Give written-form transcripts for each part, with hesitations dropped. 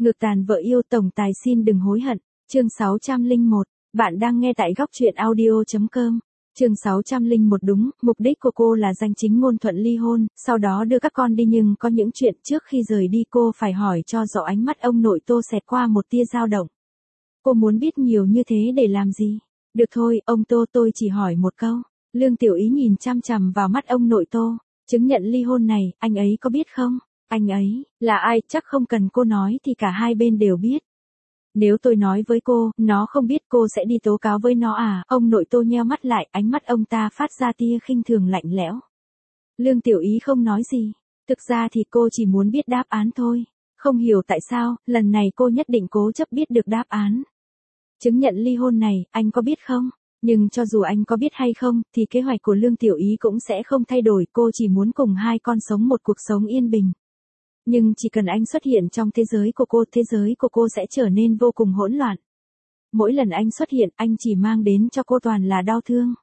Ngược tàn vợ yêu tổng tài xin đừng hối hận. Chương 601. Bạn đang nghe tại góc truyện audio.com. Chương 601 đúng, mục đích của cô là danh chính ngôn thuận ly hôn, sau đó đưa các con đi, nhưng có những chuyện trước khi rời đi cô phải hỏi cho rõ. Ánh mắt ông nội Tô xẹt qua một tia dao động. Cô muốn biết nhiều như thế để làm gì? Được thôi, ông Tô, tôi chỉ hỏi một câu. Lương Tiểu Ý nhìn chăm chằm vào mắt ông nội Tô. Chứng nhận ly hôn này, anh ấy có biết không? Anh ấy, là ai? Chắc không cần cô nói thì cả hai bên đều biết. Nếu tôi nói với cô, nó không biết, cô sẽ đi tố cáo với nó à? Ông nội Tô nheo mắt lại, ánh mắt ông ta phát ra tia khinh thường lạnh lẽo. Lương Tiểu Ý không nói gì. Thực ra thì cô chỉ muốn biết đáp án thôi. Không hiểu tại sao, lần này cô nhất định cố chấp biết được đáp án. Chứng nhận ly hôn này, anh có biết không? Nhưng cho dù anh có biết hay không, thì kế hoạch của Lương Tiểu Ý cũng sẽ không thay đổi. Cô chỉ muốn cùng hai con sống một cuộc sống yên bình. Nhưng chỉ cần anh xuất hiện trong thế giới của cô sẽ trở nên vô cùng hỗn loạn. Mỗi lần anh xuất hiện, anh chỉ mang đến cho cô toàn là đau thương.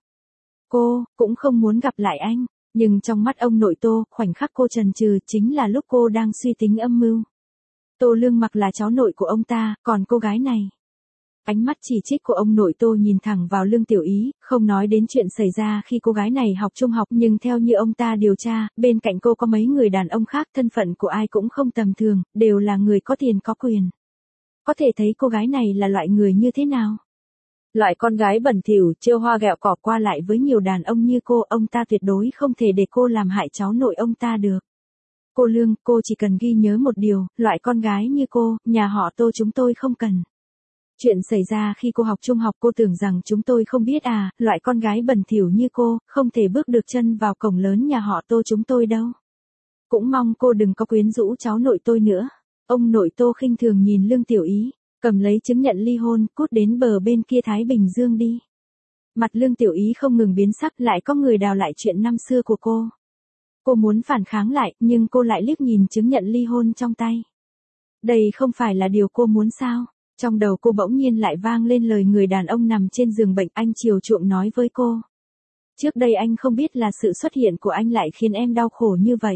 Cô cũng không muốn gặp lại anh, nhưng trong mắt ông nội Tô, khoảnh khắc cô chần chừ chính là lúc cô đang suy tính âm mưu. Tô Lương Mặc là cháu nội của ông ta, còn cô gái này. Ánh mắt chỉ trích của ông nội Tô nhìn thẳng vào Lương Tiểu Ý, không nói đến chuyện xảy ra khi cô gái này học trung học, nhưng theo như ông ta điều tra, bên cạnh cô có mấy người đàn ông khác, thân phận của ai cũng không tầm thường, đều là người có tiền có quyền. Có thể thấy cô gái này là loại người như thế nào. Loại con gái bẩn thỉu, trêu hoa ghẹo cỏ qua lại với nhiều đàn ông như cô, ông ta tuyệt đối không thể để cô làm hại cháu nội ông ta được. Cô Lương, cô chỉ cần ghi nhớ một điều, loại con gái như cô, nhà họ Tô chúng tôi không cần. Chuyện xảy ra khi cô học trung học, cô tưởng rằng chúng tôi không biết à? Loại con gái bẩn thỉu như cô, không thể bước được chân vào cổng lớn nhà họ Tô chúng tôi đâu. Cũng mong cô đừng có quyến rũ cháu nội tôi nữa. Ông nội Tô khinh thường nhìn Lương Tiểu Ý, cầm lấy chứng nhận ly hôn, cút đến bờ bên kia Thái Bình Dương đi. Mặt Lương Tiểu Ý không ngừng biến sắc, lại có người đào lại chuyện năm xưa của cô. Cô muốn phản kháng lại, nhưng cô lại liếc nhìn chứng nhận ly hôn trong tay. Đây không phải là điều cô muốn sao? Trong đầu cô bỗng nhiên lại vang lên lời người đàn ông nằm trên giường bệnh, anh chiều chuộng nói với cô. Trước đây anh không biết là sự xuất hiện của anh lại khiến em đau khổ như vậy.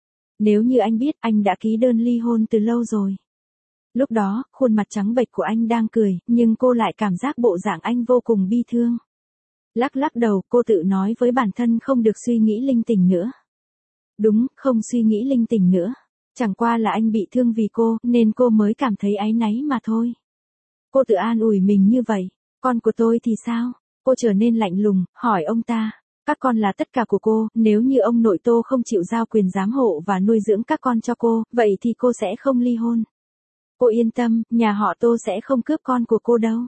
Nếu như anh biết, anh đã ký đơn ly hôn từ lâu rồi. Lúc đó, khuôn mặt trắng bệch của anh đang cười, nhưng cô lại cảm giác bộ dạng anh vô cùng bi thương. Lắc lắc đầu, cô tự nói với bản thân không được suy nghĩ linh tinh nữa. Đúng, không suy nghĩ linh tinh nữa. Chẳng qua là anh bị thương vì cô, nên cô mới cảm thấy áy náy mà thôi. Cô tự an ủi mình như vậy. Con của tôi thì sao? Cô trở nên lạnh lùng, hỏi ông ta. Các con là tất cả của cô, nếu như ông nội Tô không chịu giao quyền giám hộ và nuôi dưỡng các con cho cô, vậy thì cô sẽ không ly hôn. Cô yên tâm, nhà họ Tô sẽ không cướp con của cô đâu.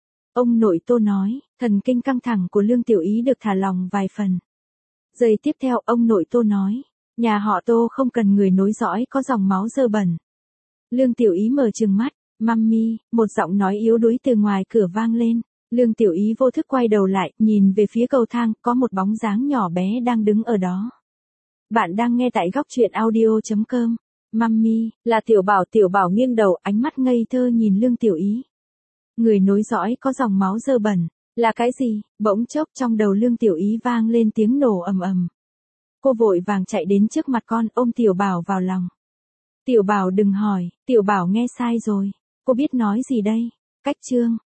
Ông nội Tô nói, thần kinh căng thẳng của Lương Tiểu Ý được thả lỏng vài phần. Giây tiếp theo, ông nội Tô nói, nhà họ Tô không cần người nối dõi có dòng máu dơ bẩn. Lương Tiểu Ý mở trừng mắt, mami, một giọng nói yếu đuối từ ngoài cửa vang lên. Lương Tiểu Ý vô thức quay đầu lại, nhìn về phía cầu thang, có một bóng dáng nhỏ bé đang đứng ở đó. Bạn đang nghe tại góc truyện audio.com. Mami, là Tiểu Bảo nghiêng đầu, ánh mắt ngây thơ nhìn Lương Tiểu Ý. Người nối dõi có dòng máu dơ bẩn, là cái gì? Bỗng chốc trong đầu Lương Tiểu Ý vang lên tiếng nổ ầm ầm. Cô vội vàng chạy đến trước mặt con, ôm Tiểu Bảo vào lòng. Tiểu Bảo đừng hỏi, Tiểu Bảo nghe sai rồi. Cô biết nói gì đây? Cách chương.